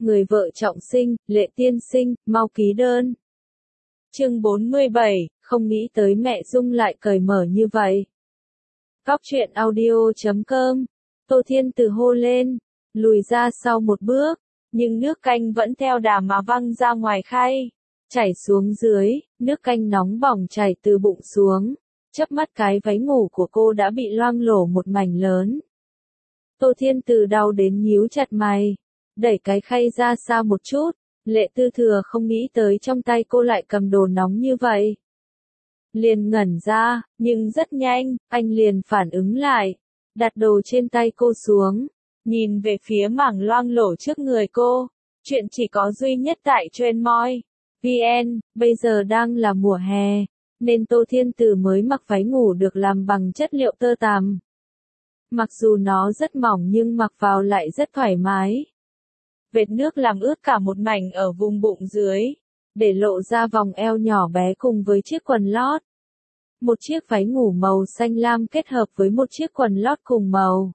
người vợ trọng sinh, Lệ tiên sinh, mau ký đơn. Chương 47, không nghĩ tới mẹ Dung lại cởi mở như vậy. Góc truyện audio.com, Tô Thiên Từ hô lên, lùi ra sau một bước, nhưng nước canh vẫn theo đà mà văng ra ngoài khay, chảy xuống dưới, nước canh nóng bỏng chảy từ bụng xuống, chớp mắt cái váy ngủ của cô đã bị loang lổ một mảnh lớn. Tô Thiên Từ đau đến nhíu chặt mày, đẩy cái khay ra xa một chút, Lệ Tư Thừa không nghĩ tới trong tay cô lại cầm đồ nóng như vậy. Liền ngẩn ra, nhưng rất nhanh, anh liền phản ứng lại, đặt đồ trên tay cô xuống, nhìn về phía mảng loang lổ trước người cô. Chuyện chỉ có duy nhất tại Trendmoi.vn, bây giờ đang là mùa hè, nên Tô Thiên Từ mới mặc váy ngủ được làm bằng chất liệu tơ tằm. Mặc dù nó rất mỏng nhưng mặc vào lại rất thoải mái. Vệt nước làm ướt cả một mảnh ở vùng bụng dưới, để lộ ra vòng eo nhỏ bé cùng với chiếc quần lót. Một chiếc váy ngủ màu xanh lam kết hợp với một chiếc quần lót cùng màu.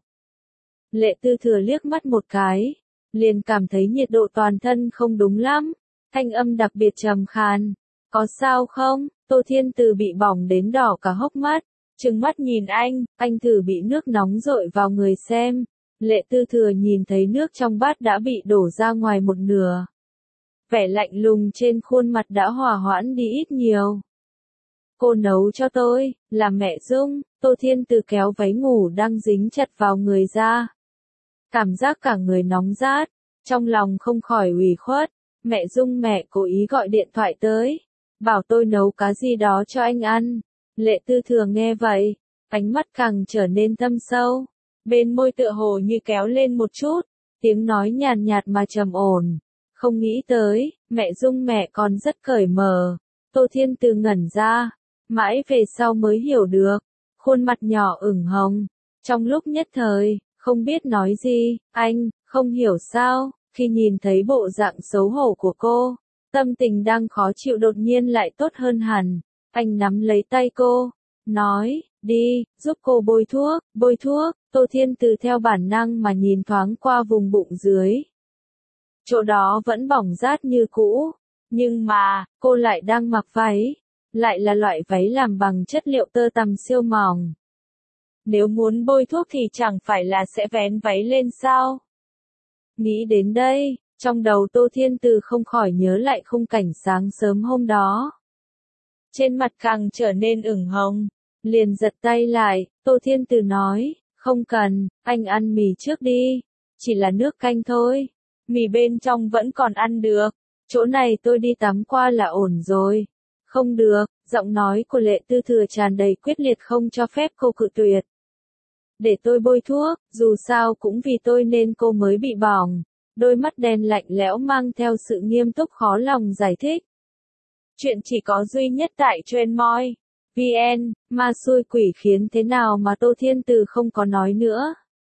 Lệ Tư Thừa liếc mắt một cái, liền cảm thấy nhiệt độ toàn thân không đúng lắm, thanh âm đặc biệt trầm khàn. Có sao không? Tô Thiên Từ bị bỏng đến đỏ cả hốc mắt, trừng mắt nhìn anh thử bị nước nóng dội vào người xem. Lệ Tư Thừa nhìn thấy nước trong bát đã bị đổ ra ngoài một nửa. Vẻ lạnh lùng trên khuôn mặt đã hòa hoãn đi ít nhiều. Cô nấu cho tôi, là mẹ Dung. Tô Thiên Từ kéo váy ngủ đang dính chặt vào người ra. Cảm giác cả người nóng rát, trong lòng không khỏi ủy khuất. Mẹ Dung, mẹ cố ý gọi điện thoại tới, bảo tôi nấu cá gì đó cho anh ăn. Lệ Tư Thừa nghe vậy, ánh mắt càng trở nên thâm sâu. Bên môi tựa hồ như kéo lên một chút, tiếng nói nhàn nhạt mà trầm ổn. Không nghĩ tới, mẹ Dung mẹ còn rất cởi mở. Tô Thiên Từ ngẩn ra, mãi về sau mới hiểu được, khuôn mặt nhỏ ửng hồng. Trong lúc nhất thời, không biết nói gì, anh, không hiểu sao, khi nhìn thấy bộ dạng xấu hổ của cô, tâm tình đang khó chịu đột nhiên lại tốt hơn hẳn. Anh nắm lấy tay cô, nói, đi, giúp cô bôi thuốc, bôi thuốc. Tô Thiên Từ theo bản năng mà nhìn thoáng qua vùng bụng dưới. Chỗ đó vẫn bỏng rát như cũ, nhưng mà, cô lại đang mặc váy, lại là loại váy làm bằng chất liệu tơ tằm siêu mỏng. Nếu muốn bôi thuốc thì chẳng phải là sẽ vén váy lên sao? Nghĩ đến đây, trong đầu Tô Thiên Từ không khỏi nhớ lại khung cảnh sáng sớm hôm đó. Trên mặt càng trở nên ửng hồng, liền giật tay lại. Tô Thiên Từ nói, không cần, anh ăn mì trước đi, chỉ là nước canh thôi, mì bên trong vẫn còn ăn được, chỗ này tôi đi tắm qua là ổn rồi. Không được, giọng nói của Lệ Tư Thừa tràn đầy quyết liệt không cho phép cô cự tuyệt. Để tôi bôi thuốc, dù sao cũng vì tôi nên cô mới bị bỏng. Đôi mắt đen lạnh lẽo mang theo sự nghiêm túc khó lòng giải thích. Chuyện chỉ có duy nhất tại Trendmoi.vn, ma xui quỷ khiến thế nào mà Tô Thiên Từ không có nói nữa.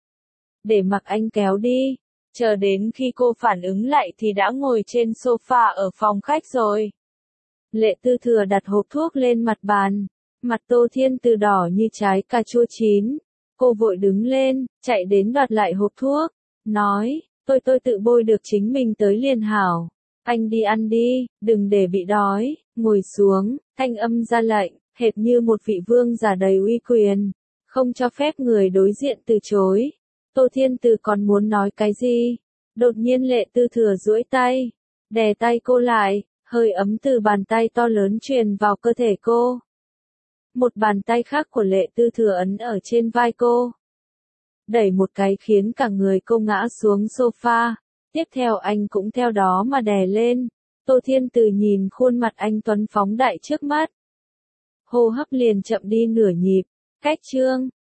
Để mặc anh kéo đi, chờ đến khi cô phản ứng lại thì đã ngồi trên sofa ở phòng khách rồi. Lệ Tư Thừa đặt hộp thuốc lên mặt bàn, mặt Tô Thiên Từ đỏ như trái cà chua chín. Cô vội đứng lên, chạy đến đoạt lại hộp thuốc, nói, tôi tự bôi được chính mình tới liền hảo. Anh đi ăn đi, đừng để bị đói, ngồi xuống, thanh âm ra lệnh, hệt như một vị vương giả đầy uy quyền, không cho phép người đối diện từ chối. Tô Thiên Từ còn muốn nói cái gì? Đột nhiên Lệ Tư Thừa duỗi tay, đè tay cô lại, hơi ấm từ bàn tay to lớn truyền vào cơ thể cô. Một bàn tay khác của Lệ Tư Thừa ấn ở trên vai cô, đẩy một cái khiến cả người cô ngã xuống sofa. Tiếp theo anh cũng theo đó mà đè lên. Tô Thiên Từ nhìn khuôn mặt anh tuấn phóng đại trước mắt, hô hấp liền chậm đi nửa nhịp. Cách chương